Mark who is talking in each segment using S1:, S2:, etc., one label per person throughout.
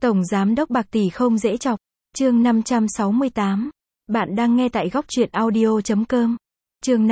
S1: Tổng giám đốc bạc tỷ không dễ chọc. Chương 568. Bạn đang nghe tại góc truyện audio.com. Chương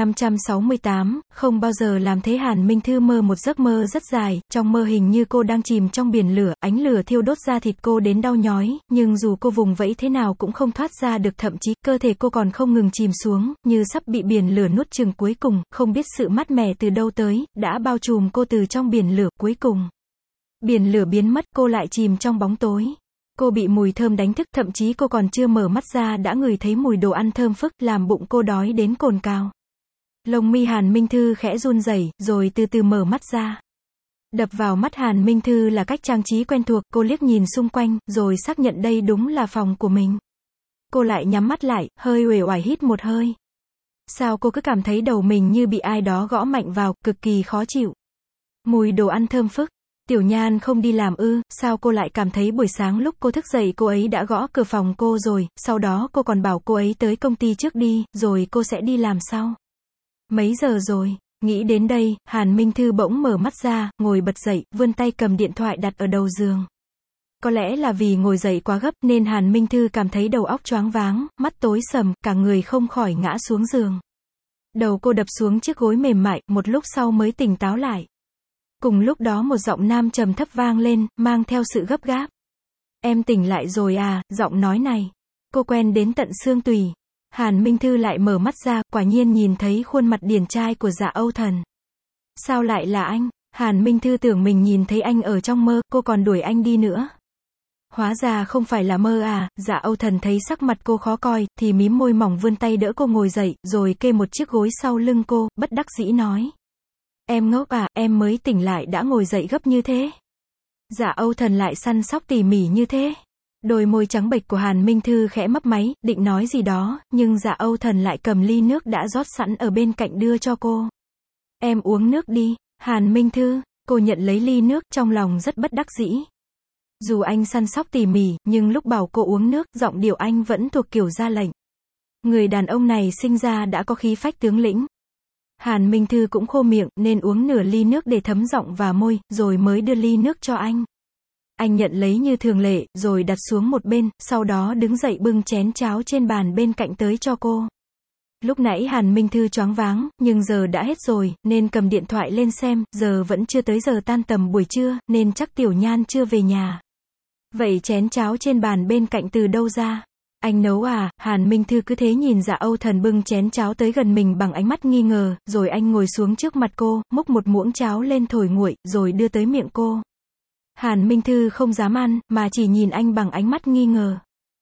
S1: 568, không bao giờ làm thế. Hàn Minh Thư mơ một giấc mơ rất dài, trong mơ hình như cô đang chìm trong biển lửa, ánh lửa thiêu đốt da thịt cô đến đau nhói, nhưng dù cô vùng vẫy thế nào cũng không thoát ra được, thậm chí cơ thể cô còn không ngừng chìm xuống, như sắp bị biển lửa nuốt chửng. Cuối cùng, không biết sự mát mẻ từ đâu tới, đã bao trùm cô từ trong biển lửa. Cuối cùng, biển lửa biến mất, cô lại chìm trong bóng tối. Cô bị mùi thơm đánh thức, thậm chí cô còn chưa mở mắt ra đã ngửi thấy mùi đồ ăn thơm phức, làm bụng cô đói đến cồn cào. Lông mi Hàn Minh Thư khẽ run rẩy, rồi từ từ mở mắt ra. Đập vào mắt Hàn Minh Thư là cách trang trí quen thuộc, cô liếc nhìn xung quanh, rồi xác nhận đây đúng là phòng của mình. Cô lại nhắm mắt lại, hơi uể oải hít một hơi. Sao cô cứ cảm thấy đầu mình như bị ai đó gõ mạnh vào, cực kỳ khó chịu. Mùi đồ ăn thơm phức. Tiểu Nhan không đi làm ư? Sao cô lại cảm thấy buổi sáng lúc cô thức dậy cô ấy đã gõ cửa phòng cô rồi, sau đó cô còn bảo cô ấy tới công ty trước đi, rồi cô sẽ đi làm sau. Mấy giờ rồi? Nghĩ đến đây, Hàn Minh Thư bỗng mở mắt ra, ngồi bật dậy, vươn tay cầm điện thoại đặt ở đầu giường. Có lẽ là vì ngồi dậy quá gấp nên Hàn Minh Thư cảm thấy đầu óc choáng váng, mắt tối sầm, cả người không khỏi ngã xuống giường. Đầu cô đập xuống chiếc gối mềm mại, một lúc sau mới tỉnh táo lại. Cùng lúc đó một giọng nam trầm thấp vang lên, mang theo sự gấp gáp. Em tỉnh lại rồi à? Giọng nói này, cô quen đến tận xương tủy. Hàn Minh Thư lại mở mắt ra, quả nhiên nhìn thấy khuôn mặt điển trai của Dạ Âu Thần. Sao lại là anh? Hàn Minh Thư tưởng mình nhìn thấy anh ở trong mơ, cô còn đuổi anh đi nữa. Hóa ra không phải là mơ à? Dạ Âu Thần thấy sắc mặt cô khó coi, thì mím môi mỏng vươn tay đỡ cô ngồi dậy, rồi kê một chiếc gối sau lưng cô, bất đắc dĩ nói. Em ngốc à, em mới tỉnh lại đã ngồi dậy gấp như thế. Dạ Âu Thần lại săn sóc tỉ mỉ như thế. Đôi môi trắng bệch của Hàn Minh Thư khẽ mấp máy, định nói gì đó, nhưng Dạ Âu Thần lại cầm ly nước đã rót sẵn ở bên cạnh đưa cho cô. Em uống nước đi. Hàn Minh Thư, cô nhận lấy ly nước, trong lòng rất bất đắc dĩ. Dù anh săn sóc tỉ mỉ, nhưng lúc bảo cô uống nước, giọng điệu anh vẫn thuộc kiểu ra lệnh. Người đàn ông này sinh ra đã có khí phách tướng lĩnh. Hàn Minh Thư cũng khô miệng, nên uống nửa ly nước để thấm giọng và môi, rồi mới đưa ly nước cho anh. Anh nhận lấy như thường lệ, rồi đặt xuống một bên, sau đó đứng dậy bưng chén cháo trên bàn bên cạnh tới cho cô. Lúc nãy Hàn Minh Thư choáng váng, nhưng giờ đã hết rồi, nên cầm điện thoại lên xem, giờ vẫn chưa tới giờ tan tầm buổi trưa, nên chắc Tiểu Nhan chưa về nhà. Vậy chén cháo trên bàn bên cạnh từ đâu ra? Anh nấu à? Hàn Minh Thư cứ thế nhìn Dạ Âu Thần bưng chén cháo tới gần mình bằng ánh mắt nghi ngờ, rồi anh ngồi xuống trước mặt cô, múc một muỗng cháo lên thổi nguội, rồi đưa tới miệng cô. Hàn Minh Thư không dám ăn, mà chỉ nhìn anh bằng ánh mắt nghi ngờ.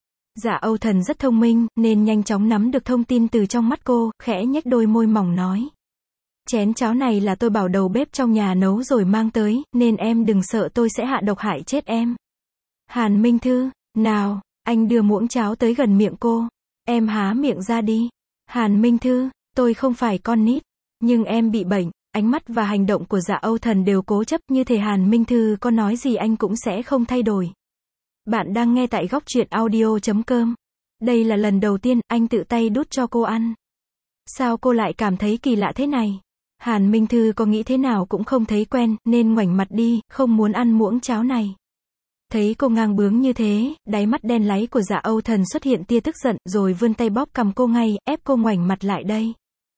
S1: Dạ Âu Thần rất thông minh, nên nhanh chóng nắm được thông tin từ trong mắt cô, khẽ nhếch đôi môi mỏng nói. Chén cháo này là tôi bảo đầu bếp trong nhà nấu rồi mang tới, nên em đừng sợ tôi sẽ hạ độc hại chết em. Hàn Minh Thư, nào. Anh đưa muỗng cháo tới gần miệng cô. Em há miệng ra đi. Hàn Minh Thư, tôi không phải con nít. Nhưng em bị bệnh. Ánh mắt và hành động của Dạ Âu Thần đều cố chấp, như thể Hàn Minh Thư có nói gì anh cũng sẽ không thay đổi. Bạn đang nghe tại góc truyện audio.com. Đây là lần đầu tiên anh tự tay đút cho cô ăn. Sao cô lại cảm thấy kỳ lạ thế này? Hàn Minh Thư có nghĩ thế nào cũng không thấy quen, nên ngoảnh mặt đi, không muốn ăn muỗng cháo này. Thấy cô ngang bướng như thế, đáy mắt đen láy của Dạ Âu Thần xuất hiện tia tức giận, rồi vươn tay bóp cằm cô ngay, ép cô ngoảnh mặt lại đây.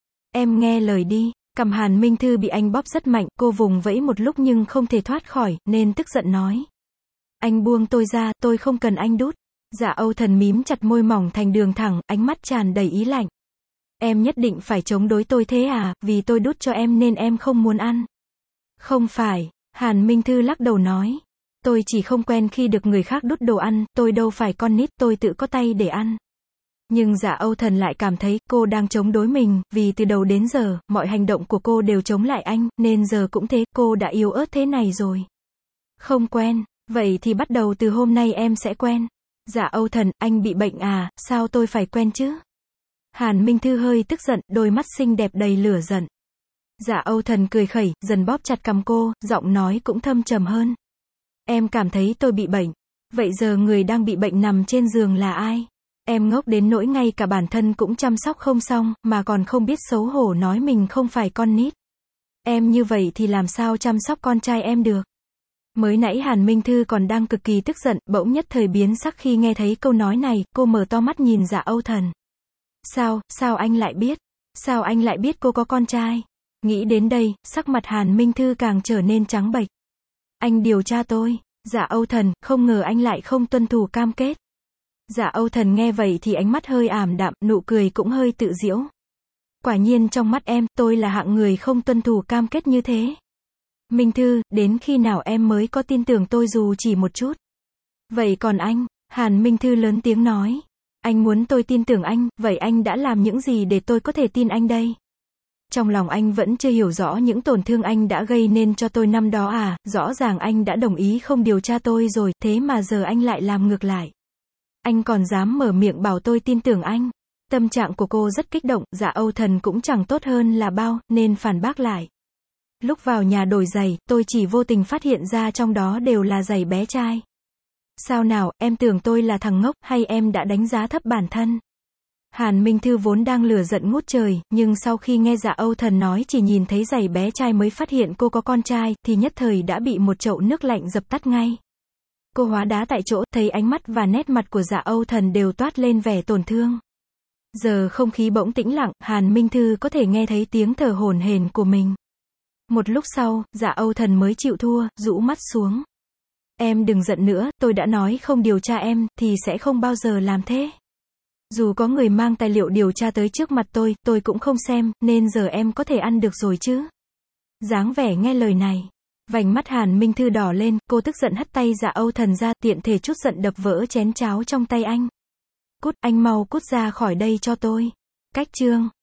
S1: Em nghe lời đi. Cằm Hàn Minh Thư bị anh bóp rất mạnh, cô vùng vẫy một lúc nhưng không thể thoát khỏi, nên tức giận nói. Anh buông tôi ra, tôi không cần anh đút. Dạ Âu Thần mím chặt môi mỏng thành đường thẳng, ánh mắt tràn đầy ý lạnh. Em nhất định phải chống đối tôi thế à? Vì tôi đút cho em nên em không muốn ăn. Không phải. Hàn Minh Thư lắc đầu nói. Tôi chỉ không quen khi được người khác đút đồ ăn, tôi đâu phải con nít, tôi tự có tay để ăn. Nhưng Dạ Âu Thần lại cảm thấy cô đang chống đối mình, vì từ đầu đến giờ, mọi hành động của cô đều chống lại anh, nên giờ cũng thế, cô đã yếu ớt thế này rồi. Không quen, vậy thì bắt đầu từ hôm nay em sẽ quen. Dạ Âu Thần, anh bị bệnh à? Sao tôi phải quen chứ? Hàn Minh Thư hơi tức giận, đôi mắt xinh đẹp đầy lửa giận. Dạ Âu Thần cười khẩy, dần bóp chặt cằm cô, giọng nói cũng thâm trầm hơn. Em cảm thấy tôi bị bệnh. Vậy giờ người đang bị bệnh nằm trên giường là ai? Em ngốc đến nỗi ngay cả bản thân cũng chăm sóc không xong, mà còn không biết xấu hổ nói mình không phải con nít. Em như vậy thì làm sao chăm sóc con trai em được? Mới nãy Hàn Minh Thư còn đang cực kỳ tức giận, bỗng nhất thời biến sắc khi nghe thấy câu nói này, cô mở to mắt nhìn Dạ Âu Thần. Sao anh lại biết? Sao anh lại biết cô có con trai? Nghĩ đến đây, sắc mặt Hàn Minh Thư càng trở nên trắng bệch. Anh điều tra tôi. Dạ Âu Thần, không ngờ anh lại không tuân thủ cam kết. Dạ Âu Thần nghe vậy thì ánh mắt hơi ảm đạm, nụ cười cũng hơi tự giễu. Quả nhiên trong mắt em, tôi là hạng người không tuân thủ cam kết như thế. Minh Thư, đến khi nào em mới có tin tưởng tôi dù chỉ một chút? Vậy còn anh? Hàn Minh Thư lớn tiếng nói. Anh muốn tôi tin tưởng anh, vậy anh đã làm những gì để tôi có thể tin anh đây? Trong lòng anh vẫn chưa hiểu rõ những tổn thương anh đã gây nên cho tôi năm đó à, rõ ràng anh đã đồng ý không điều tra tôi rồi, thế mà giờ anh lại làm ngược lại. Anh còn dám mở miệng bảo tôi tin tưởng anh. Tâm trạng của cô rất kích động, Dạ Âu Thần cũng chẳng tốt hơn là bao, nên phản bác lại. Lúc vào nhà đổi giày, tôi chỉ vô tình phát hiện ra trong đó đều là giày bé trai. Sao nào, em tưởng tôi là thằng ngốc, hay em đã đánh giá thấp bản thân? Hàn Minh Thư vốn đang lửa giận ngút trời, nhưng sau khi nghe Dạ Âu Thần nói chỉ nhìn thấy giày bé trai mới phát hiện cô có con trai, thì nhất thời đã bị một chậu nước lạnh dập tắt ngay. Cô hóa đá tại chỗ, thấy ánh mắt và nét mặt của Dạ Âu Thần đều toát lên vẻ tổn thương. Giờ không khí bỗng tĩnh lặng, Hàn Minh Thư có thể nghe thấy tiếng thở hổn hển của mình. Một lúc sau, Dạ Âu Thần mới chịu thua, rũ mắt xuống. Em đừng giận nữa, tôi đã nói không điều tra em, thì sẽ không bao giờ làm thế. Dù có người mang tài liệu điều tra tới trước mặt tôi cũng không xem, nên giờ em có thể ăn được rồi chứ. Dáng vẻ nghe lời này. Vành mắt Hàn Minh Thư đỏ lên, cô tức giận hất tay Dạ Âu Thần ra, tiện thể chút giận đập vỡ chén cháo trong tay anh. Cút, anh mau cút ra khỏi đây cho tôi. Cách chương